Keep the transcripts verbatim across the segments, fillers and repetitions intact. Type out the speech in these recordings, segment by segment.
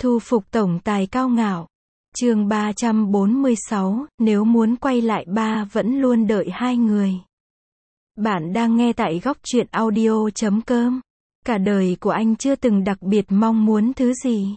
Thu phục tổng tài cao ngạo. Chương ba trăm bốn mươi sáu, nếu muốn quay lại ba vẫn luôn đợi hai người. Bạn đang nghe tại góc truyện audio chấm com. Cả đời của anh chưa từng đặc biệt mong muốn thứ gì.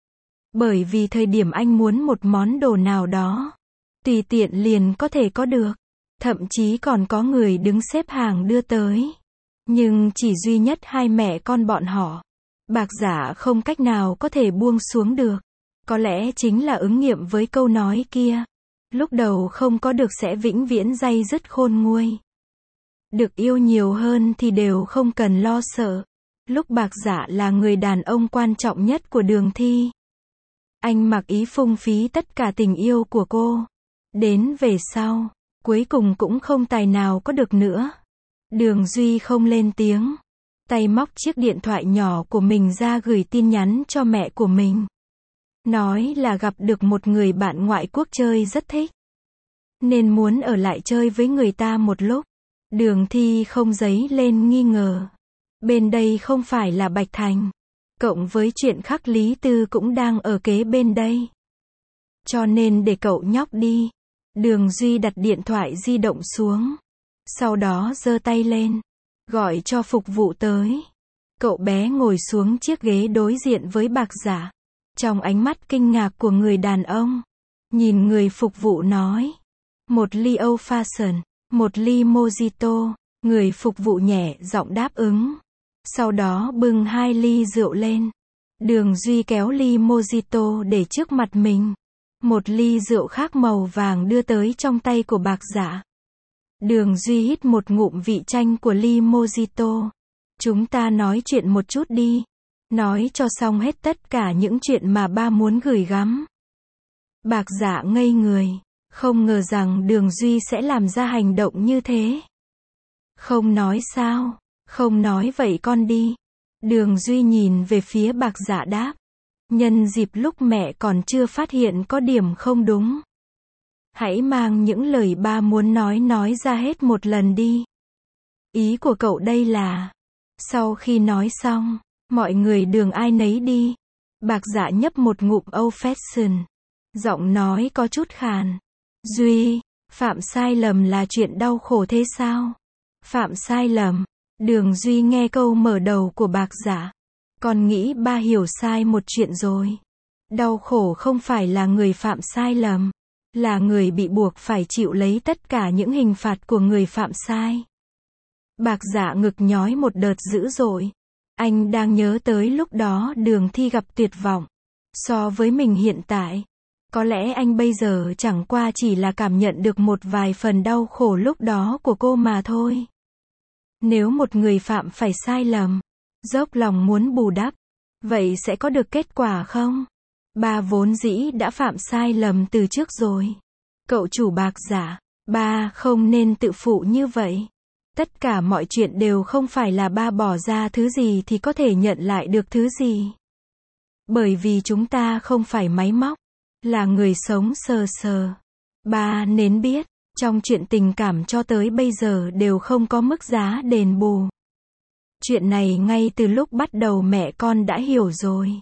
Bởi vì thời điểm anh muốn một món đồ nào đó, tùy tiện liền có thể có được. Thậm chí còn có người đứng xếp hàng đưa tới. Nhưng chỉ duy nhất hai mẹ con bọn họ, Bạc Giả không cách nào có thể buông xuống được. Có lẽ chính là ứng nghiệm với câu nói kia. Lúc đầu không có được sẽ vĩnh viễn day dứt khôn nguôi. Được yêu nhiều hơn thì đều không cần lo sợ. Lúc Bạc Giả là người đàn ông quan trọng nhất của Đường Thi. Anh mặc ý phung phí tất cả tình yêu của cô. Đến về sau, cuối cùng cũng không tài nào có được nữa. Đường Duy không lên tiếng. Tay móc chiếc điện thoại nhỏ của mình ra gửi tin nhắn cho mẹ của mình. Nói là gặp được một người bạn ngoại quốc chơi rất thích. Nên muốn ở lại chơi với người ta một lúc. Đường Thi không dấy lên nghi ngờ. Bên đây không phải là Bạch Thành. Cộng với chuyện khắc Lý Tư cũng đang ở kế bên đây. Cho nên để cậu nhóc đi. Đường Duy đặt điện thoại di động xuống. Sau đó giơ tay lên. Gọi cho phục vụ tới. Cậu bé ngồi xuống chiếc ghế đối diện với Bạc Giả. Trong ánh mắt kinh ngạc của người đàn ông. Nhìn người phục vụ nói. Một ly Old Fashion, một ly Mojito. Người phục vụ nhẹ giọng đáp ứng. Sau đó bưng hai ly rượu lên. Đường Duy kéo ly Mojito để trước mặt mình. Một ly rượu khác màu vàng đưa tới trong tay của Bạc Giả. Đường Duy hít một ngụm vị chanh của ly Mojito. Chúng ta nói chuyện một chút đi. Nói cho xong hết tất cả những chuyện mà ba muốn gửi gắm. Bạc Giả ngây người. Không ngờ rằng Đường Duy sẽ làm ra hành động như thế. Không nói sao? Không nói vậy con đi. Đường Duy nhìn về phía Bạc Giả đáp. Nhân dịp lúc mẹ còn chưa phát hiện có điểm không đúng. Hãy mang những lời ba muốn nói nói ra hết một lần đi. Ý của cậu đây là. Sau khi nói xong, mọi người đường ai nấy đi. Bạc Giả nhấp một ngụm Old Fashion. Giọng nói có chút khàn. Duy, phạm sai lầm là chuyện đau khổ thế sao? Phạm sai lầm. Đường Duy nghe câu mở đầu của Bạc Giả. Con nghĩ ba hiểu sai một chuyện rồi. Đau khổ không phải là người phạm sai lầm. Là người bị buộc phải chịu lấy tất cả những hình phạt của người phạm sai. Bạc Giả ngực nhói một đợt dữ dội. Anh đang nhớ tới lúc đó Đường Thi gặp tuyệt vọng. So với mình hiện tại, có lẽ anh bây giờ chẳng qua chỉ là cảm nhận được một vài phần đau khổ lúc đó của cô mà thôi. Nếu một người phạm phải sai lầm, dốc lòng muốn bù đắp, vậy sẽ có được kết quả không? Ba vốn dĩ đã phạm sai lầm từ trước rồi. Cậu chủ Bạc Giả, ba không nên tự phụ như vậy. Tất cả mọi chuyện đều không phải là ba bỏ ra thứ gì thì có thể nhận lại được thứ gì. Bởi vì chúng ta không phải máy móc, là người sống sờ sờ. Ba nên biết, trong chuyện tình cảm cho tới bây giờ đều không có mức giá đền bù. Chuyện này ngay từ lúc bắt đầu mẹ con đã hiểu rồi.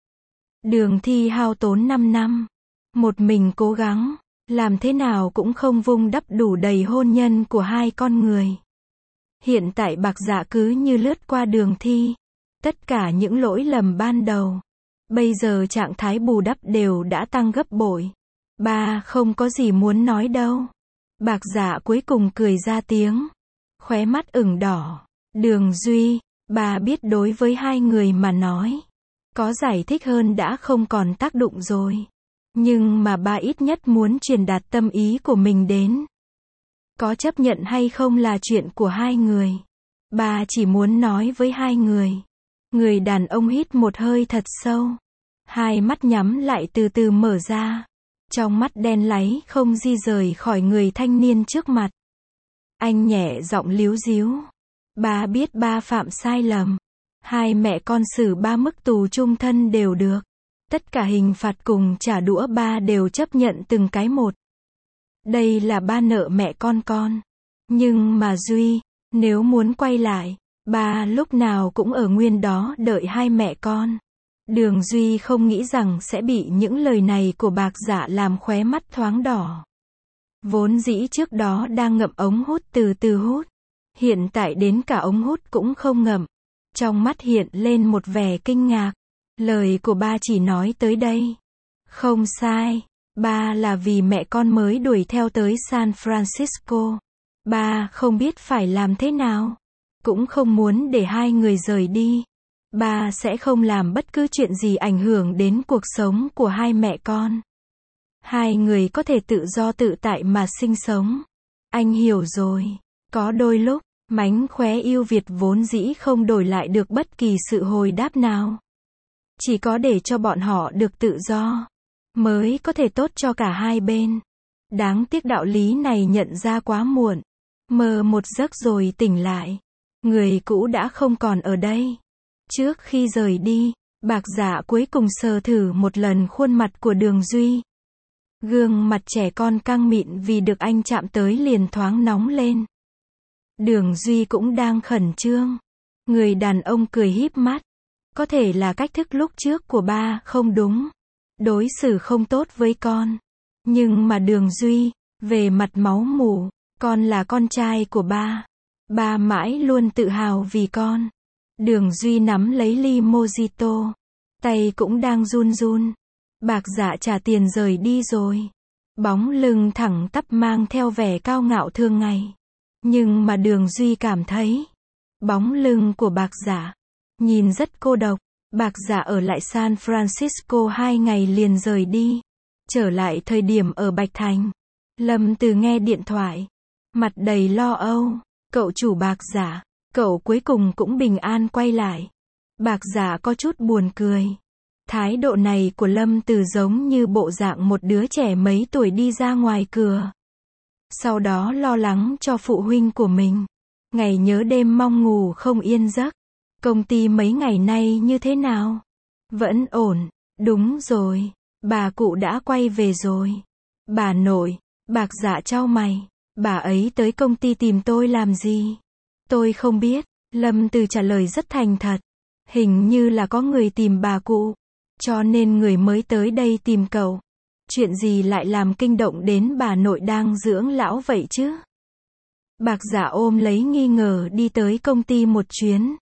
Đường Thi hao tốn năm năm. Một mình cố gắng, làm thế nào cũng không vun đắp đủ đầy hôn nhân của hai con người. Hiện tại Bạc Giả cứ như lướt qua Đường Thi. Tất cả những lỗi lầm ban đầu. Bây giờ trạng thái bù đắp đều đã tăng gấp bội. Ba không có gì muốn nói đâu. Bạc Giả cuối cùng cười ra tiếng. Khóe mắt ửng đỏ. Đường Duy, ba biết đối với hai người mà nói. Có giải thích hơn đã không còn tác dụng rồi. Nhưng mà ba ít nhất muốn truyền đạt tâm ý của mình đến. Có chấp nhận hay không là chuyện của hai người. Ba chỉ muốn nói với hai người. Người đàn ông hít một hơi thật sâu. Hai mắt nhắm lại từ từ mở ra. Trong mắt đen láy không di rời khỏi người thanh niên trước mặt. Anh nhẹ giọng líu díu. Ba biết ba phạm sai lầm. Hai mẹ con xử ba mức tù chung thân đều được. Tất cả hình phạt cùng trả đũa ba đều chấp nhận từng cái một. Đây là ba nợ mẹ con con. Nhưng mà Duy, nếu muốn quay lại, ba lúc nào cũng ở nguyên đó đợi hai mẹ con. Đường Duy không nghĩ rằng sẽ bị những lời này của Bạc Dạ làm khóe mắt thoáng đỏ. Vốn dĩ trước đó đang ngậm ống hút từ từ hút. Hiện tại đến cả ống hút cũng không ngậm. Trong mắt hiện lên một vẻ kinh ngạc. Lời của ba chỉ nói tới đây. Không sai. Ba là vì mẹ con mới đuổi theo tới San Francisco. Ba không biết phải làm thế nào. Cũng không muốn để hai người rời đi. Ba sẽ không làm bất cứ chuyện gì ảnh hưởng đến cuộc sống của hai mẹ con. Hai người có thể tự do tự tại mà sinh sống. Anh hiểu rồi. Có đôi lúc, mánh khóe yêu Việt vốn dĩ không đổi lại được bất kỳ sự hồi đáp nào. Chỉ có để cho bọn họ được tự do, mới có thể tốt cho cả hai bên. Đáng tiếc đạo lý này nhận ra quá muộn. Mơ một giấc rồi tỉnh lại. Người cũ đã không còn ở đây. Trước khi rời đi, Bạc Dạ cuối cùng sờ thử một lần khuôn mặt của Đường Duy. Gương mặt trẻ con căng mịn vì được anh chạm tới liền thoáng nóng lên. Đường Duy cũng đang khẩn trương. Người đàn ông cười híp mắt. Có thể là cách thức lúc trước của ba không đúng. Đối xử không tốt với con. Nhưng mà Đường Duy, về mặt máu mủ, con là con trai của ba. Ba mãi luôn tự hào vì con. Đường Duy nắm lấy ly mojito. Tay cũng đang run run. Bạc Dạ trả tiền rời đi rồi. Bóng lưng thẳng tắp mang theo vẻ cao ngạo thường ngày. Nhưng mà Đường Duy cảm thấy, bóng lưng của Bạc Dạ nhìn rất cô độc. Bạc Dạ ở lại San Francisco hai ngày liền rời đi. Trở lại thời điểm ở Bạch Thành, Lâm Từ nghe điện thoại, mặt đầy lo âu. Cậu chủ Bạc Dạ, cậu cuối cùng cũng bình an quay lại. Bạc Dạ có chút buồn cười. Thái độ này của Lâm Từ giống như bộ dạng một đứa trẻ mấy tuổi đi ra ngoài cửa. Sau đó lo lắng cho phụ huynh của mình. Ngày nhớ đêm mong ngủ không yên giấc. Công ty mấy ngày nay như thế nào? Vẫn ổn. Đúng rồi. Bà cụ đã quay về rồi. Bà nội. Bạc Dạ chau mày. Bà ấy tới công ty tìm tôi làm gì? Tôi không biết. Lâm Từ trả lời rất thành thật. Hình như là có người tìm bà cụ. Cho nên người mới tới đây tìm cậu. Chuyện gì lại làm kinh động đến bà nội đang dưỡng lão vậy chứ? Bạc Dạ ôm lấy nghi ngờ đi tới công ty một chuyến.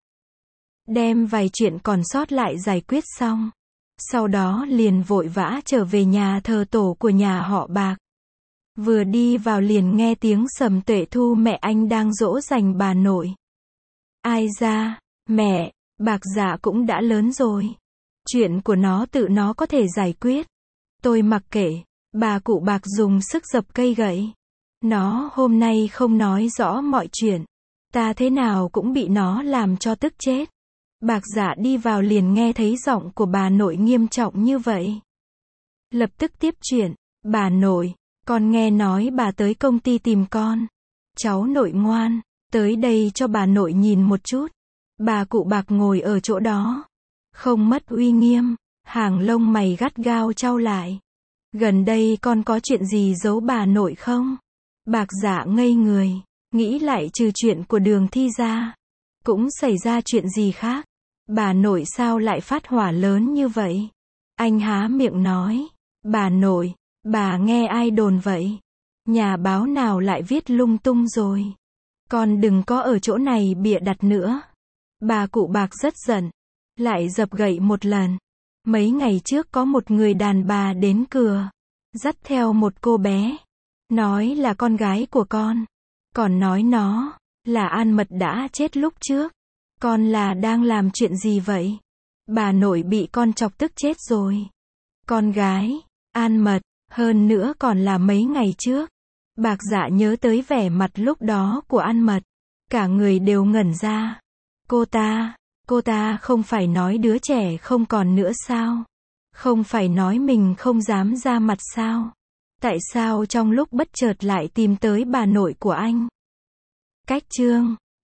Đem vài chuyện còn sót lại giải quyết xong. Sau đó liền vội vã trở về nhà thờ tổ của nhà họ Bạc. Vừa đi vào liền nghe tiếng Sầm Tuệ Thu mẹ anh đang dỗ dành bà nội. Ai ra, mẹ, Bạc Dạ cũng đã lớn rồi. Chuyện của nó tự nó có thể giải quyết. Tôi mặc kệ. Bà cụ Bạc dùng sức dập cây gậy. Nó hôm nay không nói rõ mọi chuyện. Ta thế nào cũng bị nó làm cho tức chết. Bạc Dạ đi vào liền nghe thấy giọng của bà nội nghiêm trọng như vậy. Lập tức tiếp chuyện. Bà nội, con nghe nói bà tới công ty tìm con. Cháu nội ngoan, tới đây cho bà nội nhìn một chút. Bà cụ Bạc ngồi ở chỗ đó. Không mất uy nghiêm, hàng lông mày gắt gao chau lại. Gần đây con có chuyện gì giấu bà nội không? Bạc Dạ ngây người, nghĩ lại trừ chuyện của Đường Thi ra. Cũng xảy ra chuyện gì khác? Bà nội sao lại phát hỏa lớn như vậy? Anh há miệng nói. Bà nội, bà nghe ai đồn vậy? Nhà báo nào lại viết lung tung rồi? Con đừng có ở chỗ này bịa đặt nữa. Bà cụ Bạc rất giận. Lại dập gậy một lần. Mấy ngày trước có một người đàn bà đến cửa. Dắt theo một cô bé. Nói là con gái của con. Còn nói nó là An Mật đã chết lúc trước. Con là đang làm chuyện gì vậy? Bà nội bị con chọc tức chết rồi. Con gái, An Mật, hơn nữa còn là mấy ngày trước. Bạc Dạ nhớ tới vẻ mặt lúc đó của An Mật. Cả người đều ngẩn ra. Cô ta, cô ta không phải nói đứa trẻ không còn nữa sao? Không phải nói mình không dám ra mặt sao? Tại sao trong lúc bất chợt lại tìm tới bà nội của anh? Cách chương